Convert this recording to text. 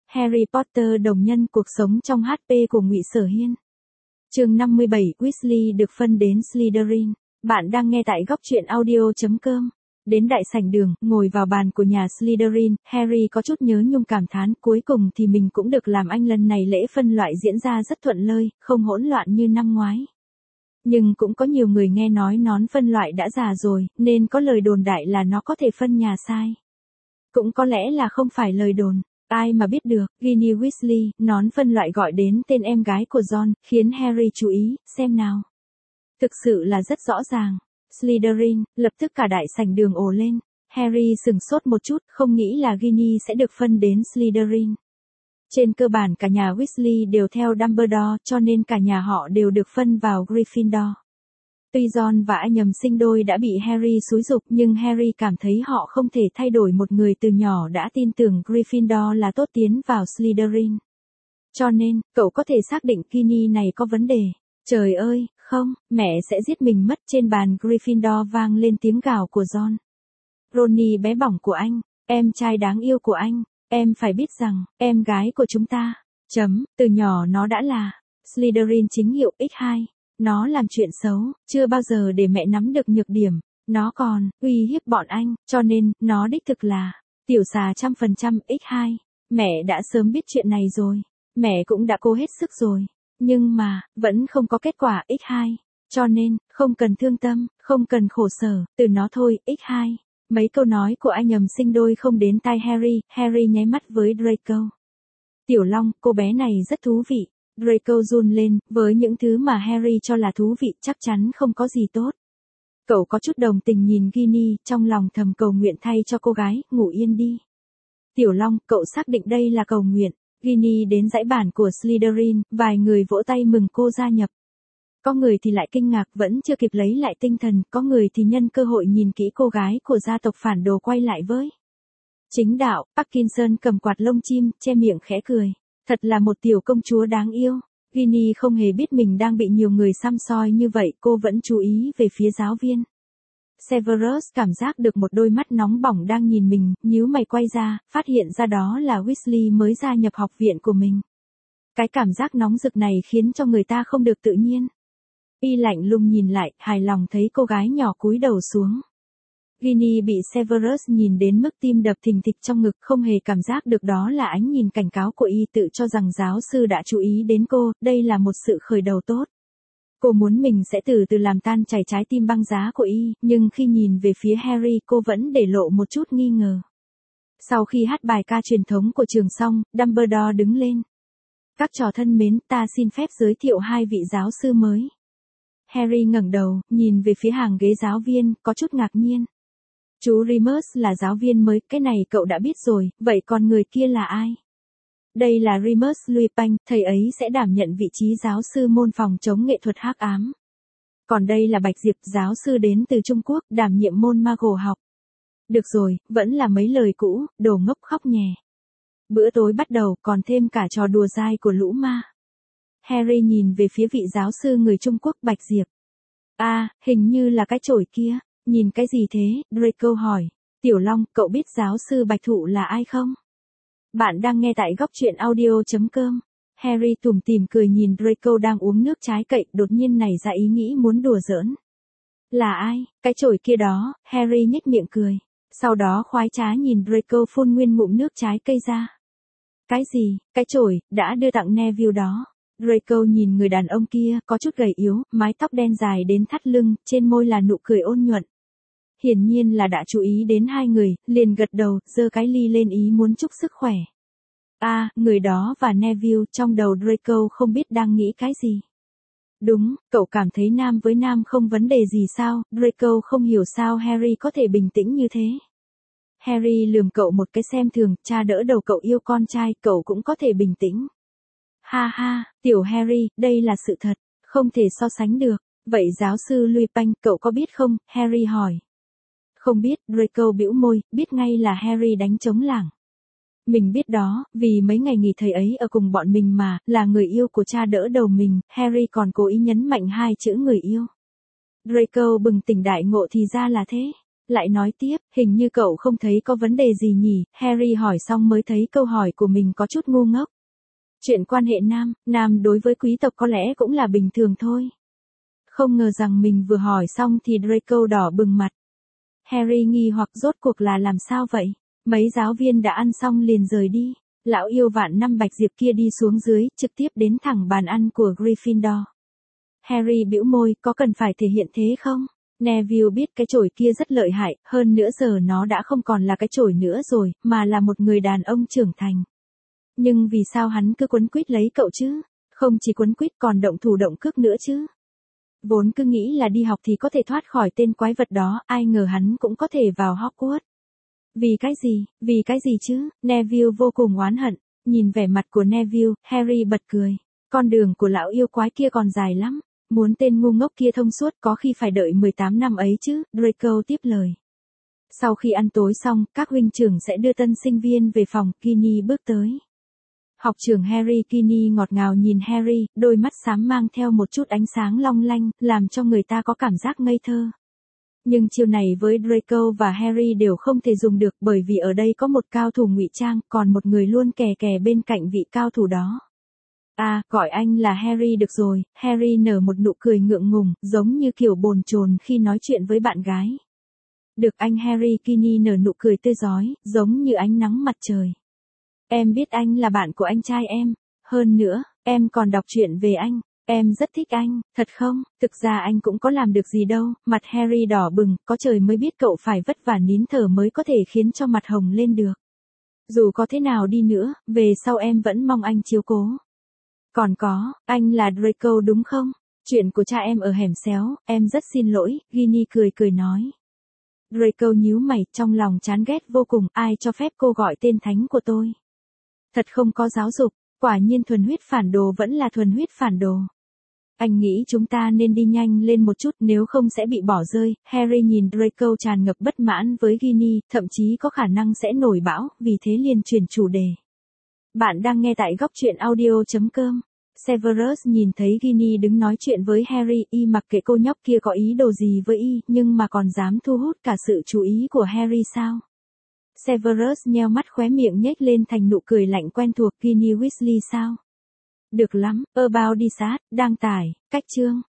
Harry Potter đồng nhân cuộc sống trong HP của Ngụy Sở Hiên. Chương 57, Weasley được phân đến Slytherin. Bạn đang nghe tại góc truyện audio.com. Đến đại sảnh đường, ngồi vào bàn của nhà Slytherin, Harry có chút nhớ nhung cảm thán, cuối cùng thì mình cũng được làm anh lần này, lễ phân loại diễn ra rất thuận lợi, không hỗn loạn như năm ngoái. Nhưng cũng có nhiều người nghe nói nón phân loại đã già rồi, nên có lời đồn đại là nó có thể phân nhà sai. Cũng có lẽ là không phải lời đồn. Ai mà biết được, Ginny Weasley, nón phân loại gọi đến tên em gái của John, khiến Harry chú ý, xem nào. Thực sự là rất rõ ràng. Slytherin, lập tức cả đại sảnh đường ồ lên. Harry sửng sốt một chút, không nghĩ là Ginny sẽ được phân đến Slytherin. Trên cơ bản cả nhà Weasley đều theo Dumbledore, cho nên cả nhà họ đều được phân vào Gryffindor. Tuy John và anh nhầm sinh đôi đã bị Harry xúi giục, nhưng Harry cảm thấy họ không thể thay đổi một người từ nhỏ đã tin tưởng Gryffindor là tốt tiến vào Slytherin. Cho nên, cậu có thể xác định Ginny này có vấn đề. Trời ơi, không, mẹ sẽ giết mình mất. Trên bàn Gryffindor vang lên tiếng gào của John. Ronny bé bỏng của anh, em trai đáng yêu của anh, em phải biết rằng, em gái của chúng ta, từ nhỏ nó đã là Slytherin chính hiệu X2. Nó làm chuyện xấu, chưa bao giờ để mẹ nắm được nhược điểm. Nó còn uy hiếp bọn anh, cho nên, nó đích thực là tiểu xà 100% X2. Mẹ đã sớm biết chuyện này rồi. Mẹ cũng đã cố hết sức rồi. Nhưng mà, vẫn không có kết quả X2. Cho nên, không cần thương tâm, không cần khổ sở, từ nó thôi, X2. Mấy câu nói của anh nhầm sinh đôi không đến tai Harry, Harry nháy mắt với Draco. Tiểu Long, cô bé này rất thú vị. Draco run lên, với những thứ mà Harry cho là thú vị chắc chắn không có gì tốt. Cậu có chút đồng tình nhìn Ginny, trong lòng thầm cầu nguyện thay cho cô gái, ngủ yên đi. Tiểu Long, cậu xác định đây là cầu nguyện. Ginny đến dãy bản của Slytherin, vài người vỗ tay mừng cô gia nhập. Có người thì lại kinh ngạc vẫn chưa kịp lấy lại tinh thần, có người thì nhân cơ hội nhìn kỹ cô gái của gia tộc phản đồ quay lại với. Chính đạo, Parkinson cầm quạt lông chim, che miệng khẽ cười. Thật là một tiểu công chúa đáng yêu. Ginny không hề biết mình đang bị nhiều người săm soi như vậy, cô vẫn chú ý về phía giáo viên. Severus cảm giác được một đôi mắt nóng bỏng đang nhìn mình, nhíu mày quay ra, phát hiện ra đó là Weasley mới gia nhập học viện của mình. Cái cảm giác nóng rực này khiến cho người ta không được tự nhiên. Y lạnh lùng nhìn lại, hài lòng thấy cô gái nhỏ cúi đầu xuống. Ginny bị Severus nhìn đến mức tim đập thình thịch trong ngực, không hề cảm giác được đó là ánh nhìn cảnh cáo của y, tự cho rằng giáo sư đã chú ý đến cô, đây là một sự khởi đầu tốt. Cô muốn mình sẽ từ từ làm tan chảy trái tim băng giá của y, nhưng khi nhìn về phía Harry cô vẫn để lộ một chút nghi ngờ. Sau khi hát bài ca truyền thống của trường xong, Dumbledore đứng lên. Các trò thân mến, ta xin phép giới thiệu hai vị giáo sư mới. Harry ngẩng đầu, nhìn về phía hàng ghế giáo viên, có chút ngạc nhiên. Chú Remus là giáo viên mới, cái này cậu đã biết rồi, vậy còn người kia là ai? Đây là Remus Lupin, thầy ấy sẽ đảm nhận vị trí giáo sư môn phòng chống nghệ thuật hắc ám. Còn đây là Bạch Diệp, giáo sư đến từ Trung Quốc, đảm nhiệm môn Mago học. Được rồi, vẫn là mấy lời cũ, đồ ngốc khóc nhè. Bữa tối bắt đầu, còn thêm cả trò đùa dai của lũ ma. Harry nhìn về phía vị giáo sư người Trung Quốc Bạch Diệp. Hình như là cái chổi kia. Nhìn cái gì thế? Draco hỏi. Tiểu Long, cậu biết giáo sư Bạch Thụ là ai không? Bạn đang nghe tại góc truyện audio.com. Harry tủm tỉm cười nhìn Draco đang uống nước trái cây, đột nhiên nảy ra ý nghĩ muốn đùa giỡn. Là ai? Cái chổi kia đó, Harry nhếch miệng cười. Sau đó khoái trá nhìn Draco phun nguyên ngụm nước trái cây ra. Cái gì? Cái chổi, đã đưa tặng Neville đó. Draco nhìn người đàn ông kia, có chút gầy yếu, mái tóc đen dài đến thắt lưng, trên môi là nụ cười ôn nhuận. Hiển nhiên là đã chú ý đến hai người, liền gật đầu, giơ cái ly lên ý muốn chúc sức khỏe. Người đó và Neville, trong đầu Draco không biết đang nghĩ cái gì. Đúng, cậu cảm thấy nam với nam không vấn đề gì sao? Draco không hiểu sao Harry có thể bình tĩnh như thế. Harry lườm cậu một cái xem thường, cha đỡ đầu cậu yêu con trai, cậu cũng có thể bình tĩnh. Ha ha, tiểu Harry, đây là sự thật, không thể so sánh được. Vậy giáo sư Lupin, cậu có biết không? Harry hỏi. Không biết, Draco bĩu môi, biết ngay là Harry đánh trống lảng. Mình biết đó, vì mấy ngày nghỉ thầy ấy ở cùng bọn mình mà, là người yêu của cha đỡ đầu mình, Harry còn cố ý nhấn mạnh hai chữ người yêu. Draco bừng tỉnh đại ngộ thì ra là thế. Lại nói tiếp, hình như cậu không thấy có vấn đề gì nhỉ, Harry hỏi xong mới thấy câu hỏi của mình có chút ngu ngốc. Chuyện quan hệ nam đối với quý tộc có lẽ cũng là bình thường thôi. Không ngờ rằng mình vừa hỏi xong thì Draco đỏ bừng mặt. Harry nghi hoặc rốt cuộc là làm sao vậy? Mấy giáo viên đã ăn xong liền rời đi. Lão yêu vạn năm bạch diệp kia đi xuống dưới, trực tiếp đến thẳng bàn ăn của Gryffindor. Harry bĩu môi, có cần phải thể hiện thế không? Neville biết cái chổi kia rất lợi hại, hơn nữa giờ nó đã không còn là cái chổi nữa rồi, mà là một người đàn ông trưởng thành. Nhưng vì sao hắn cứ quấn quýt lấy cậu chứ? Không chỉ quấn quýt còn động thủ động cước nữa chứ? Vốn cứ nghĩ là đi học thì có thể thoát khỏi tên quái vật đó, ai ngờ hắn cũng có thể vào Hogwarts. Vì cái gì chứ? Neville vô cùng oán hận. Nhìn vẻ mặt của Neville, Harry bật cười. Con đường của lão yêu quái kia còn dài lắm. Muốn tên ngu ngốc kia thông suốt có khi phải đợi 18 năm ấy chứ, Draco tiếp lời. Sau khi ăn tối xong, các huynh trưởng sẽ đưa tân sinh viên về phòng, Ginny bước tới. Học trưởng Harry. Ginny ngọt ngào nhìn Harry, đôi mắt xám mang theo một chút ánh sáng long lanh, làm cho người ta có cảm giác ngây thơ. Nhưng chiêu này với Draco và Harry đều không thể dùng được bởi vì ở đây có một cao thủ ngụy trang, còn một người luôn kè kè bên cạnh vị cao thủ đó. À, gọi anh là Harry được rồi. Harry nở một nụ cười ngượng ngùng, giống như kiểu bồn chồn khi nói chuyện với bạn gái. Được anh Harry. Ginny nở nụ cười tươi rói, giống như ánh nắng mặt trời. Em biết anh là bạn của anh trai em. Hơn nữa, em còn đọc truyện về anh. Em rất thích anh, thật không? Thực ra anh cũng có làm được gì đâu. Mặt Harry đỏ bừng, có trời mới biết cậu phải vất vả nín thở mới có thể khiến cho mặt hồng lên được. Dù có thế nào đi nữa, về sau em vẫn mong anh chiếu cố. Còn có, anh là Draco đúng không? Chuyện của cha em ở hẻm xéo, em rất xin lỗi, Ginny cười cười nói. Draco nhíu mày, trong lòng chán ghét vô cùng, ai cho phép cô gọi tên thánh của tôi? Thật không có giáo dục, quả nhiên thuần huyết phản đồ vẫn là thuần huyết phản đồ. Anh nghĩ chúng ta nên đi nhanh lên một chút nếu không sẽ bị bỏ rơi. Harry nhìn Draco tràn ngập bất mãn với Ginny, thậm chí có khả năng sẽ nổi bão, vì thế liền chuyển chủ đề. Bạn đang nghe tại góc truyện audio.com. Severus nhìn thấy Ginny đứng nói chuyện với Harry, y mặc kệ cô nhóc kia có ý đồ gì với y, nhưng mà còn dám thu hút cả sự chú ý của Harry sao? Severus nheo mắt khóe miệng nhếch lên thành nụ cười lạnh quen thuộc. Ginny Weasley sao? Được lắm, About đi sát, đang tải, cách chương.